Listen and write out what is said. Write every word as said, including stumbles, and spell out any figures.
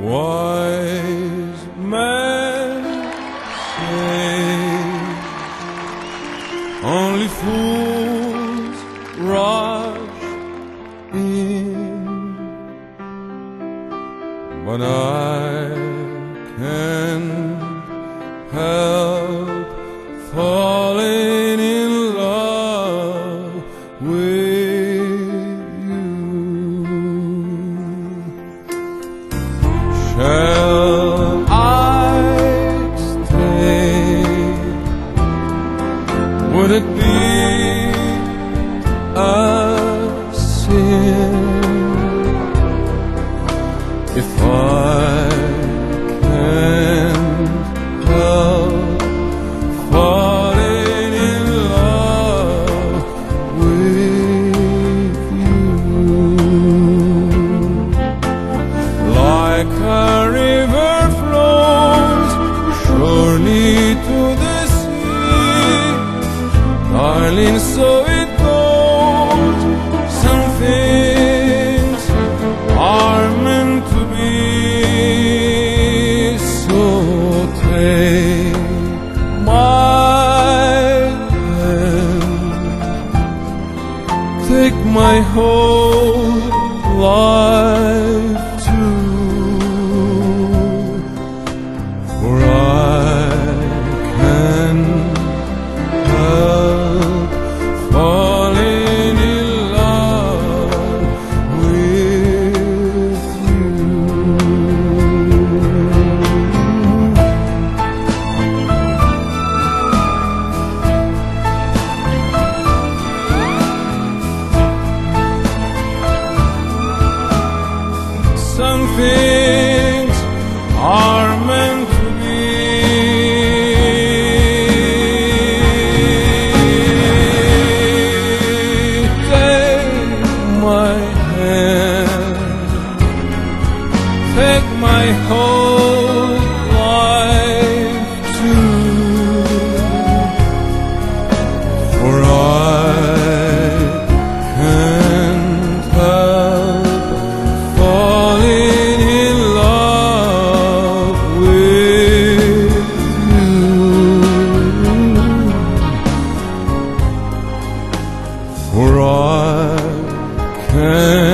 Wise men say only fools rush in, but I can't help falling in love with you. Shall I stay? Would it be a sin if I can't help falling in love with you? Like a river flows surely to the sea, darling, so it goes. Some things are meant to be, so take my hand, take my whole life too, for I can't help falling in love with you. Some things are meant to be. Take my hand, take my whole life too, for I can't help falling in love with you, for I can't